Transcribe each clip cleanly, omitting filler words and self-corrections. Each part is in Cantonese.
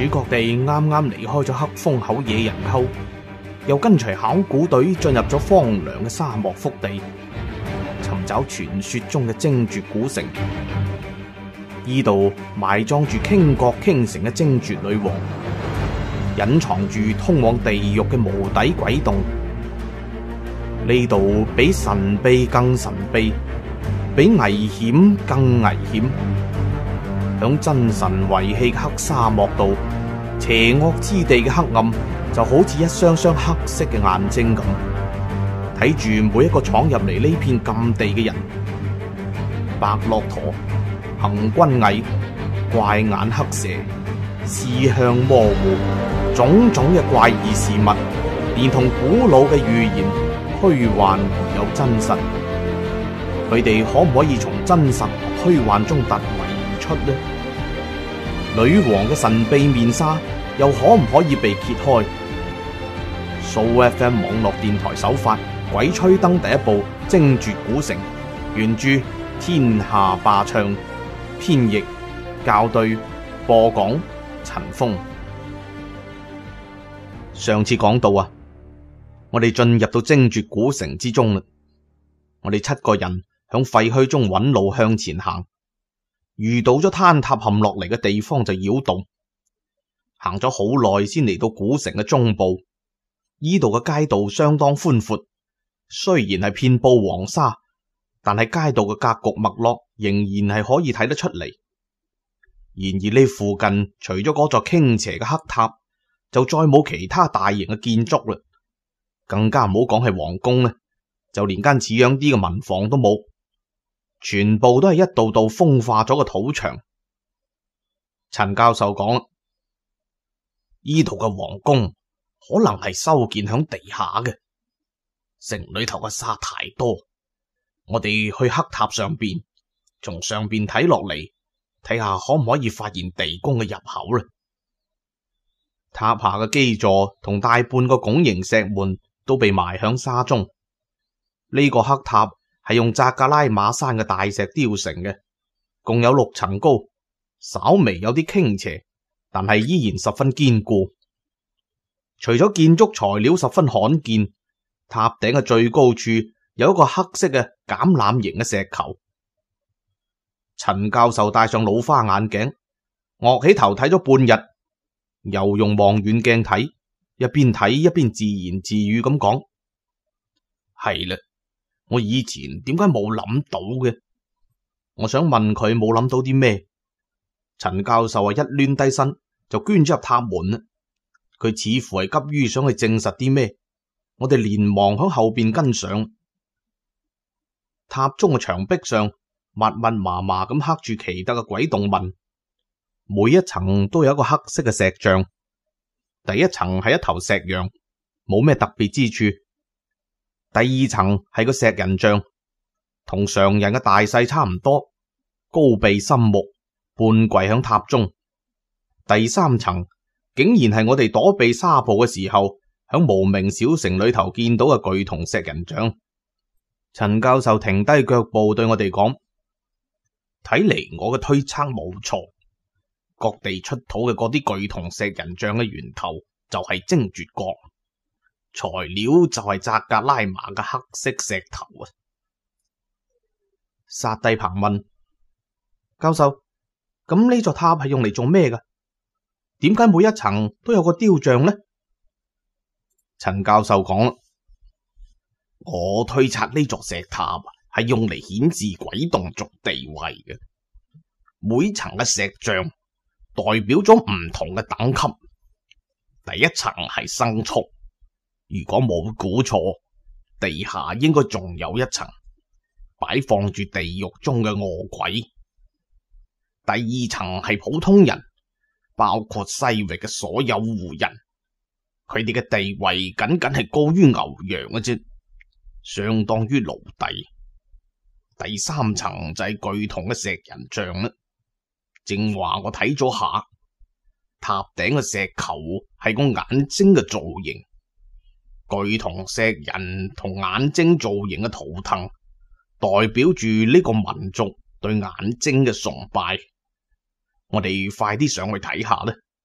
主角哋啱啱離開咗黑風口野人溝，又跟隨考古隊進入咗荒涼嘅沙漠腹地，尋找傳說中嘅精絕古城。呢度埋葬住傾國傾城嘅精絕女王，隱藏住通往地獄嘅無底鬼洞。呢度比神秘更神秘，比危險更危險。響真神遺棄嘅黑沙漠度，邪惡之地嘅黑暗就好似一雙雙黑色嘅眼睛咁，睇住每一個闖入嚟呢片禁地嘅人。白駱駝、行軍蟻、怪眼黑蛇、視向模糊，種種嘅怪異事物，連同古老嘅預言，虛幻而有真實。佢哋可唔可以從真實虛幻中突圍而出呢？女王嘅神秘面紗又可唔可以被揭開？SooFM 網絡電台首發《鬼吹燈》第一部《精絕古城》，原著天下霸唱，編譯校對，播講陳峰。上次講到啊，我哋進入到精絕古城之中啦。我哋7個人響廢墟中揾路向前行，遇到咗坍塌陷落嚟嘅地方就擾動，行咗好耐先嚟到古城嘅中部。呢度嘅街道相當寬闊，雖然係遍布黃沙，但係街道嘅格局脈絡仍然係可以睇得出嚟。然而呢附近除咗嗰座傾斜嘅黑塔，就再冇其他大型嘅建築啦，更加唔好講係皇宮啦，就連間似樣啲嘅民房都冇，全部都係一道道風化咗嘅土牆。陳教授講，呢度嘅皇宮可能係修建響地下嘅，城裏頭嘅沙太多，我哋去黑塔上邊，從上邊睇落嚟，睇下可唔可以發現地宮嘅入口啦。塔下嘅基座同大半個拱形石門都被埋響沙中。呢個黑塔係用扎格拉瑪山嘅大石雕成嘅，共有6層高，稍微有啲傾斜，但係依然十分堅固。除咗建築材料十分罕見，塔頂嘅最高處有一個黑色嘅橄欖形嘅石球。陳教授戴上老花眼鏡，昂起頭睇咗半日，又用望遠鏡睇，一邊睇一邊自言自語咁講：係啦，我以前點解冇諗到嘅？我想問佢冇諗到啲咩？陳教授一攣低身就捐咗入塔門啦。佢似乎係急於想去證實啲咩，我哋連忙響後邊跟上。塔中嘅牆壁上密密麻麻咁刻住奇特嘅鬼洞紋，每一層都有一個黑色嘅石像。第一層係一頭石羊，冇咩特別之處。第二層係個石人像，同常人嘅大細差唔多，高鼻深目，半跪響塔中。第三層竟然係我哋躲避沙暴嘅時候，響無名小城裏頭見到嘅巨銅石人像。陳教授停低腳步對我哋講：睇嚟我嘅推測冇錯，各地出土嘅嗰啲巨銅石人像嘅源頭就係精絕國，材料就係扎格拉瑪嘅黑色石頭啊！薩蒂彭問教授：咁呢座塔係用嚟做咩㗎？點解每一層都有個雕像呢？陳教授講：我推測呢座石塔係用嚟顯示鬼洞族地位嘅，每層嘅石像代表咗唔同嘅等級。第一層係牲畜，如果冇估錯，地下應該仲有一層擺放住地獄中嘅餓鬼。第二層係普通人，包括西域嘅所有戶人，佢哋嘅地位僅僅係高於牛羊嘅啫，相當於奴隸。第三層就係巨銅嘅石人像啦。正話我睇咗下，塔頂嘅石球係個眼睛嘅造型，巨銅石人同眼睛造型嘅圖騰，代表住呢個民族對眼睛嘅崇拜。我哋快啲上去睇下啦，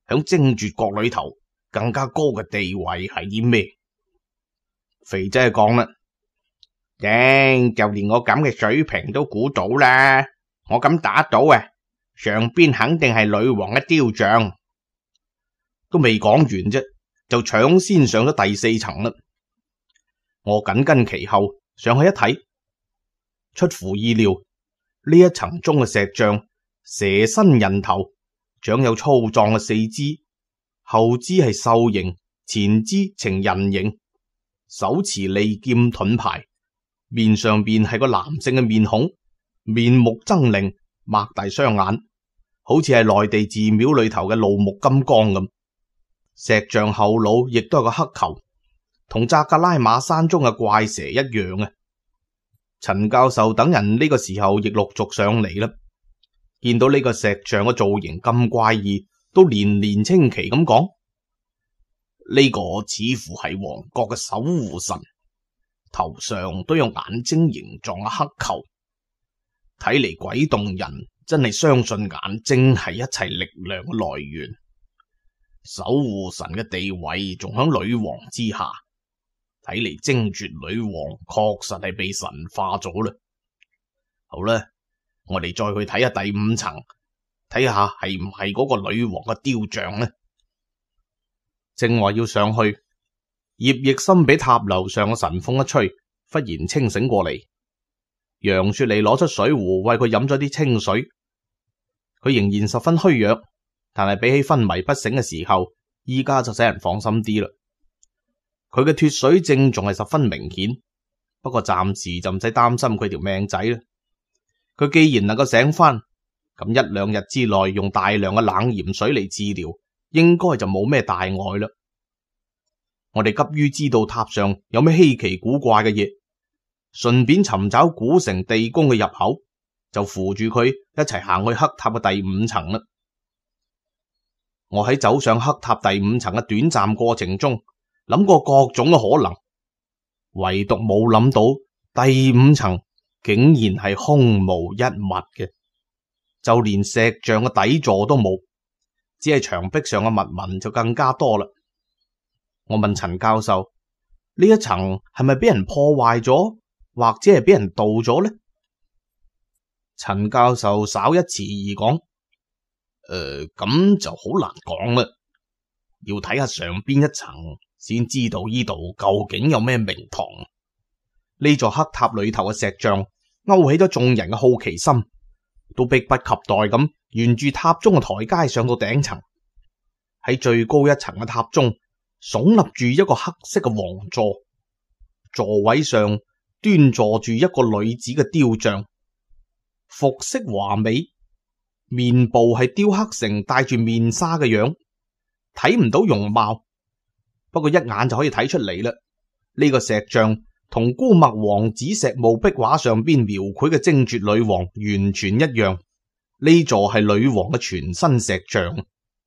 響精絕國裏頭更加高嘅地位係啲咩？肥仔講啦，就連我咁嘅水平都估到啦，我咁打賭啊，上邊肯定係女王嘅雕像。都未講完啫，就搶先上咗第4層啦。我緊跟其後上去一睇，出乎意料，呢一層中嘅石像蛇身人頭，長有粗壯嘅四肢，後肢係獸形，前肢呈人形，手持利劍盾牌，面上邊係個男性嘅面孔，面目猙獰，擘大雙眼，好似係內地寺廟裏頭嘅怒目金剛咁。石像後腦亦都係個黑球，同扎格拉瑪山中嘅怪蛇一樣啊！陳教授等人呢個時候亦陸續上嚟啦，見到呢個石像嘅造型咁怪異，都連連稱奇咁講：呢個似乎係王國嘅守護神，頭上都有眼睛形狀嘅黑球，睇嚟鬼洞人真係相信眼睛係一切力量嘅來源。守護神嘅地位仲響女王之下，睇嚟精絕女王確實係被神化咗啦。好啦，我哋再去睇下第5層，睇下係唔係嗰個女王嘅雕像呢？正話要上去，葉奕森俾塔樓上嘅神風一吹，忽然清醒過嚟。楊雪梨攞出水壺為佢飲咗啲清水，佢仍然十分虛弱。但係比起昏迷不醒嘅時候，依家就使人放心啲啦。佢嘅脫水症仲係十分明顯，不過暫時就唔使擔心佢條命仔啦。佢既然能夠醒翻，咁1、2日之內用大量嘅冷鹽水嚟治療，應該就冇咩大礙啦。我哋急於知道塔上有咩稀奇古怪嘅嘢，順便尋找古城地宮嘅入口，就扶住佢一齊行去黑塔嘅第5層啦。我喺走上黑塔第5層嘅短暫過程中，諗過各種嘅可能，唯獨冇諗到第5層竟然係空無一物嘅，就連石像嘅底座都冇，只係牆壁上嘅密紋就更加多啦。我問陳教授，呢一層係咪俾人破壞咗，或者係俾人盜咗呢？陳教授稍一遲疑講：咁就好難講啦，要睇下上邊一層先知道呢度究竟有咩名堂。呢座黑塔裏頭嘅石像勾起咗眾人嘅好奇心，都迫不及待咁沿住塔中嘅台階上到頂層。喺最高一層嘅塔中，聳立住一個黑色嘅王座，座位上端坐住一個女子嘅雕像，服飾華美，面部係雕刻成戴住面紗嘅樣，睇唔到容貌，不過一眼就可以睇出嚟啦。呢個石像同姑墨王子石墓壁畫上邊描繪嘅精絕女王完全一樣，呢座係女王嘅全身石像。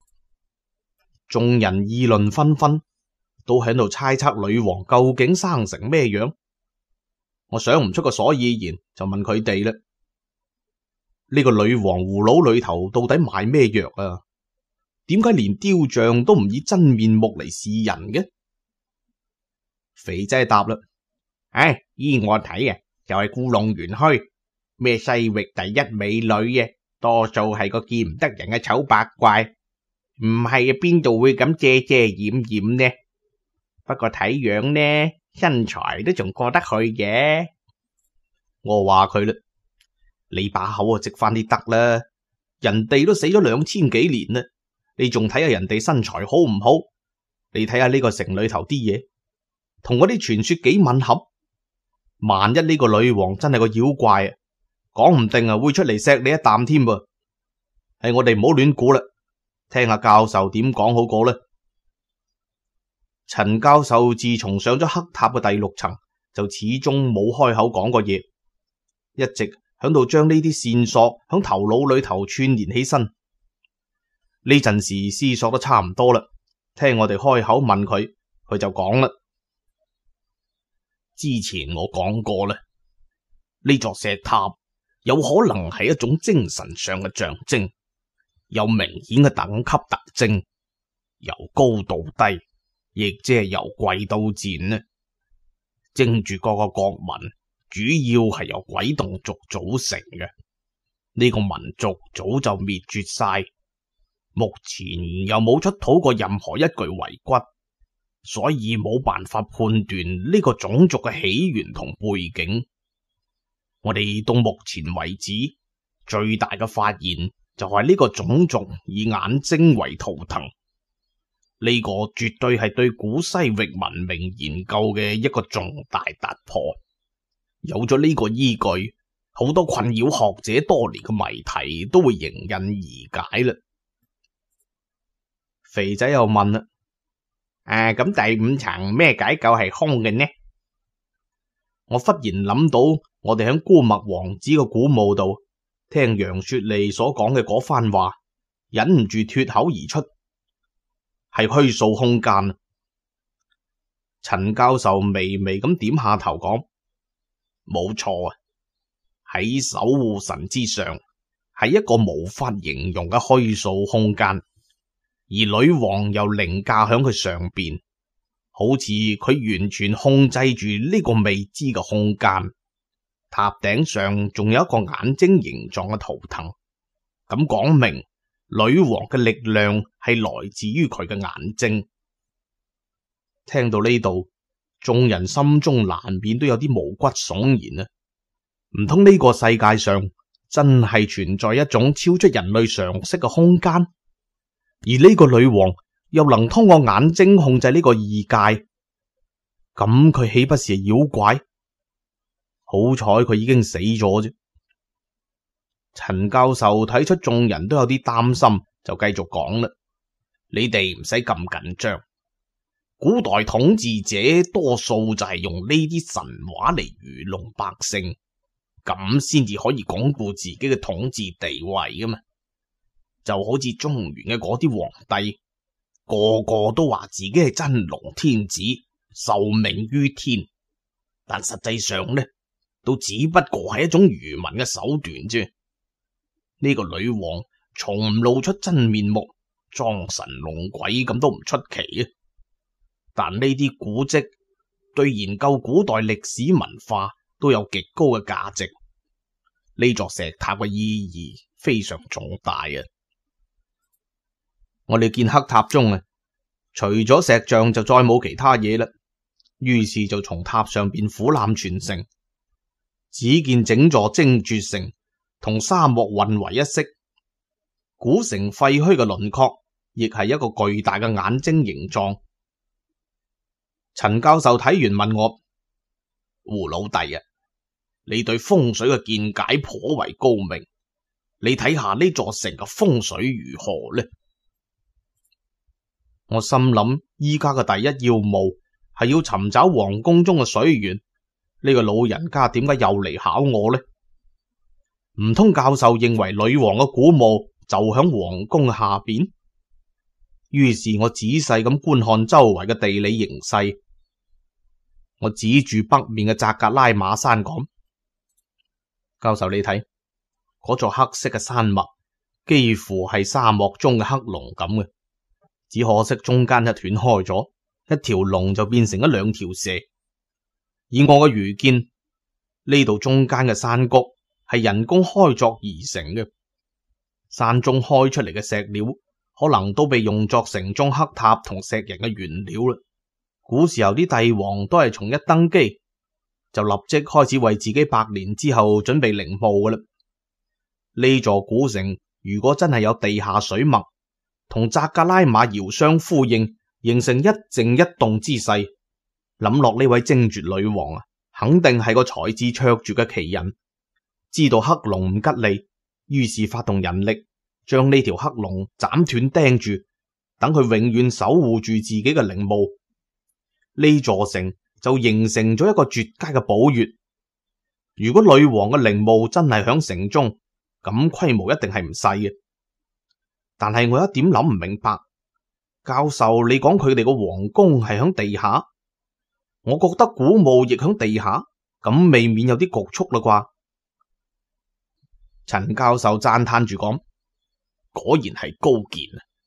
眾人議論紛紛，都喺度猜測女王究竟生成咩樣。我想唔出個所以然，就問佢哋啦：呢個女王葫蘆裏頭到底賣咩藥啊？點解連雕像都唔以真面目嚟示人嘅？肥仔答啦：依我睇啊，就係故弄玄虛，咩西域第一美女啊，多數係個見唔得人嘅醜八怪，唔係啊，邊度會咁遮遮掩掩呢？不過睇樣呢，身材都仲過得去嘅。我話佢啦，你把口啊，直翻啲得啦，人哋都死咗2000幾年啦，你仲睇下人哋身材好唔好？你睇下呢個城裏頭啲嘢，同嗰啲傳說幾吻合。萬一呢個女王真係個妖怪啊，講唔定啊會出嚟錫你一啖添噃。係我哋唔好亂估啦，聽下教授點講好過啦。陳教授自從上咗黑塔嘅第6層，就始終冇開口講過嘢，一直響度將呢啲線索響頭腦裏頭串聯起身。呢陣時思索得差唔多啦，聽我哋開口問佢，佢就講啦：之前我講過啦，呢座石塔有可能係一種精神上嘅象徵，有明顯嘅等級特徵， 由高到低，亦即係由貴到賤呢。征住各個國民主要係由鬼洞族組成嘅，呢個民族早就滅絕晒，目前又冇出土過任何一具遺骨，所以冇辦法判斷呢個種族嘅起源同背景。我哋到目前為止最大嘅發現就係呢個種族以眼睛為圖騰，呢個絕對係對古西域文明研究嘅一個重大突破。有咗呢個依據，好多困擾學者多年嘅謎題都會迎刃而解啦。肥仔又問啦：咁第五層咩解構係空嘅呢？我忽然諗到我哋喺姑墨王子嘅古墓度聽楊雪莉所講嘅嗰番話，忍唔住脫口而出：係虛數空間。陳教授微微咁點下頭講：冇錯啊，喺守護神之上，係一個無法形容嘅虛數空間，而女王又凌駕喺佢上邊，好似佢完全控制住呢個未知嘅空間。塔頂上仲有一個眼睛形狀嘅圖騰，咁講明女王嘅力量係來自於佢嘅眼睛。聽到呢度，眾人心中難免都有啲毛骨悚然啊！唔通呢個世界上真係存在一種超出人類常識嘅空間，而呢個女王又能通過眼睛控制呢個異界？咁佢豈不是妖怪？好彩佢已經死咗啫。陳教授睇出眾人都有啲擔心，就繼續講啦：你哋唔使咁緊張，古代統治者多數就係用呢啲神話嚟愚弄百姓，咁先至可以鞏固自己嘅統治地位噶嘛。就好似中原嘅嗰啲皇帝，個個都話自己係真龍天子，受命於天，但實際上呢，都只不過係一種愚民嘅手段啫。呢個女王從唔露出真面目，裝神弄鬼咁都唔出奇啊！但呢啲古蹟對研究古代歷史文化都有極高嘅價值，呢座石塔嘅意義非常重大啊！我哋見黑塔中啊，除咗石像就再冇其他嘢啦，於是就從塔上邊俯瞰全城。只見整座精絕城同沙漠混為一色，古城廢墟嘅輪廓亦係一個巨大嘅眼睛形狀。陳教授睇完問我：胡老弟啊，你對風水嘅見解頗為高明，你睇下呢座城嘅風水如何呢？我心諗，依家嘅第一要務係要尋找皇宮中嘅水源。呢個老人家點解又嚟考我呢？唔通教授認為女王嘅古墓就響皇宮下邊？於是我仔細咁觀看周圍嘅地理形勢。我指住北面嘅扎格拉瑪山講：教授，你睇嗰座黑色嘅山脈，幾乎係沙漠中嘅黑龍咁嘅，只可惜中間一斷開咗，一條龍就變成咗兩條蛇。以我嘅愚見，呢度中間嘅山谷係人工開鑿而成嘅，山中開出嚟嘅石料可能都被用作城中黑塔同石人嘅原料啦。古時候啲帝王都係從一登基就立即開始為自己百年之後準備陵墓噶啦。呢座古城如果真係有地下水脈，同扎格拉瑪遙相呼應，形成一靜一動之勢。諗落呢位精絕女王啊，肯定係個才智卓絕嘅奇人，知道黑龍唔吉利，於是發動人力將呢條黑龍斬斷釘住，等佢永遠守護住自己嘅陵墓。呢座城就形成咗一個絕佳嘅寶穴。如果女王嘅陵墓真係響城中，咁規模一定係唔細嘅。但係我一點諗唔明白，教授你講佢哋個皇宮係響地下，我覺得古墓亦響地下，咁未免有啲局促啦啩？陳教授讚嘆住講：果然係高見啊！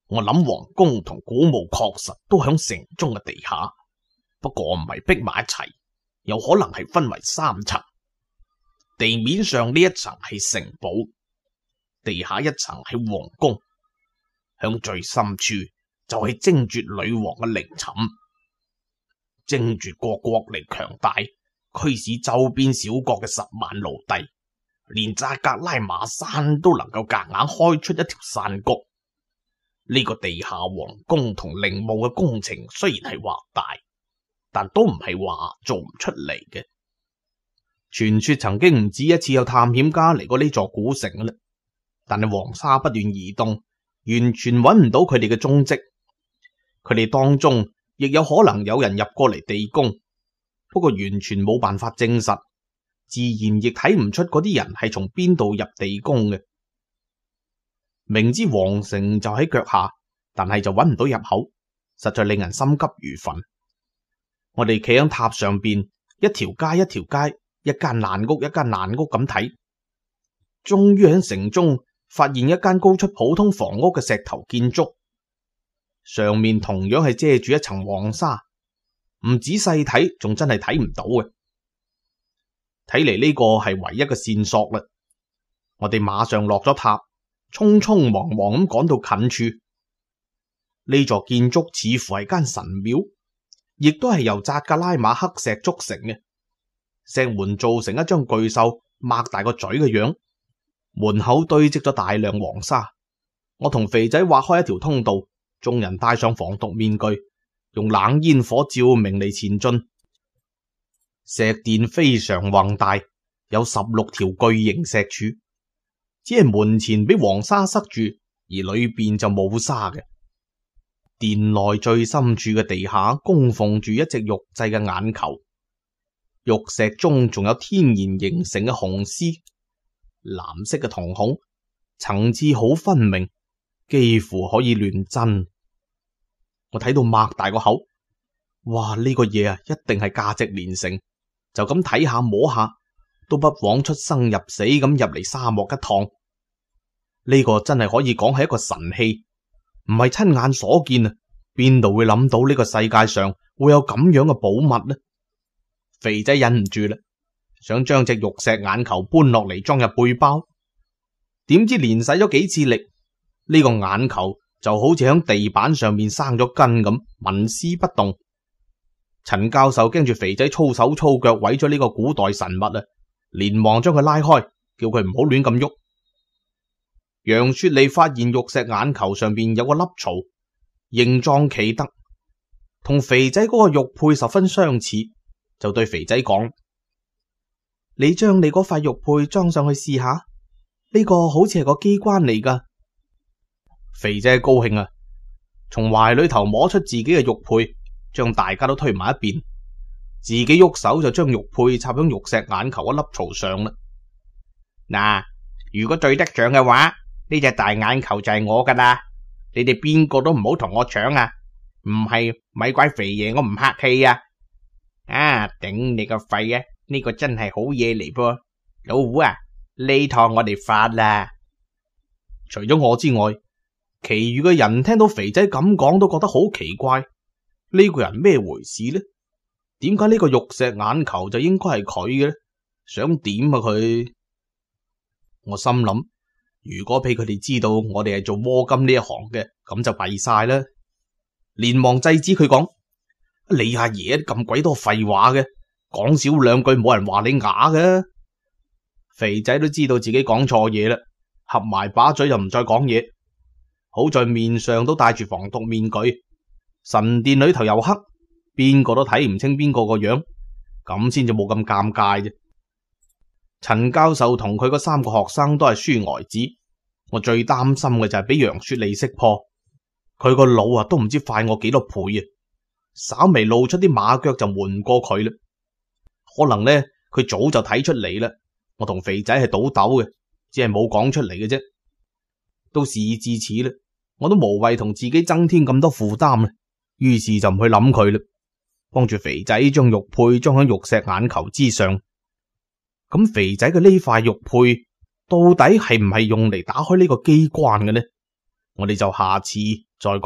我諗皇宮同古墓確實都響城中嘅地下，不過唔係逼埋一齊，有可能係分為3層。地面上呢一層係城堡，地下一層係皇宮，響最深處就係征絕女王嘅陵寢。征絕國國力強大，驅使周邊小國嘅10萬奴隸，連扎格拉瑪山都能夠夾硬開出一條山谷。呢個地下皇宮同陵墓嘅工程雖然係宏大，但都唔係話做唔出嚟嘅。傳說曾經唔止一次有探險家嚟過呢座古城啦，但係黃沙不斷移動，完全揾唔到佢哋嘅蹤跡。佢哋當中亦有可能有人入過嚟地宮，不過完全冇辦法證實，自然亦睇唔出嗰啲人係從邊度入地宮嘅。明知皇城就喺腳下，但係就揾唔到入口，實在令人心急如焚。我哋企喺塔上邊，一條街一條街，一間爛屋一間爛屋咁睇，終於喺城中發現一間高出普通房屋嘅石頭建築，上面同樣係遮住一層黃沙，唔仔細睇仲真係睇唔到嘅。睇嚟呢個係唯一嘅線索啦。我哋馬上落咗塔，匆匆忙忙咁趕到近處。呢座建築似乎係間神廟，亦都係由扎格拉瑪黑石築成嘅。石門做成一張巨獸擘大個嘴嘅樣，門口堆積咗大量黃沙。我同肥仔挖開一條通道，眾人戴上防毒面具，用冷煙火照明嚟前進。石殿非常宏大，有16條巨型石柱，只係門前俾黃沙塞住，而裏邊就冇沙嘅。殿內最深處嘅地下供奉住一隻玉製嘅眼球，玉石中仲有天然形成嘅紅絲，藍色嘅瞳孔，層次好分明，幾乎可以亂真。我睇到擘大個口，哇！呢個嘢啊，一定係價值連城，就咁睇下摸下，都不枉出生入死咁入嚟沙漠一趟。呢個真係可以講係一個神器，唔係親眼所見啊！邊度會諗到呢個世界上會有咁樣嘅寶物呢？肥仔忍唔住啦，想將隻玉石眼球搬落嚟裝入背包，點知連使咗幾次力，呢個眼球就好似響地板上面生咗根咁，紋絲不動。陳教授驚住肥仔粗手粗腳毀咗呢個古代神物啊，連忙將佢拉開，叫佢唔好亂咁喐。楊雪莉發現玉石眼球上邊有個粒槽，形狀奇特，同肥仔嗰個玉佩十分相似，就對肥仔講：你將你嗰塊玉佩裝上去試下，呢個好似係個機關嚟噶。肥仔高興啊，從懷裏頭摸出自己嘅玉佩，將大家都推埋一邊，自己喐手就將玉佩插響玉石眼球一粒槽上啦。嗱，如果對得上嘅話，呢隻大眼球就係我噶啦，你哋邊個都唔好同我搶啊！唔係咪怪肥爺我唔客氣啊！啊，頂你個肺啊！呢個真係好嘢嚟噃，老胡啊，呢趟我哋發啦！除咗我之外，其餘嘅人聽到肥仔咁講都覺得好奇怪，呢個人咩回事呢？點解呢個玉石眼球就應該係佢嘅呢？想點啊佢？我心諗，如果俾佢哋知道我哋係做摸金呢一行嘅，咁就弊晒啦！連忙制止佢講：你阿爺咁鬼多廢話嘅，講少兩句冇人話你啞嘅。肥仔都知道自己講錯嘢啦，合埋把嘴就唔再講嘢。好在面上都戴住防毒面具，神殿裏頭又黑，邊個都睇唔清邊個個樣，咁先至冇咁尷尬啫。陳教授同佢嗰3個學生都係書呆子，我最擔心嘅就係俾楊雪莉識破，佢個腦啊都唔知快我幾多倍啊！稍微露出啲馬腳就瞞唔過佢啦。可能呢，佢早就睇出嚟啦。我同肥仔係賭鬥嘅，只係冇講出嚟嘅啫。到事已至此啦，我都無謂同自己增添咁多負擔啦，於是就唔去諗佢啦，幫住肥仔將玉佩裝喺玉石眼球之上。咁肥仔嘅呢塊玉佩到底係唔係用嚟打開呢個機關嘅呢？我哋就下次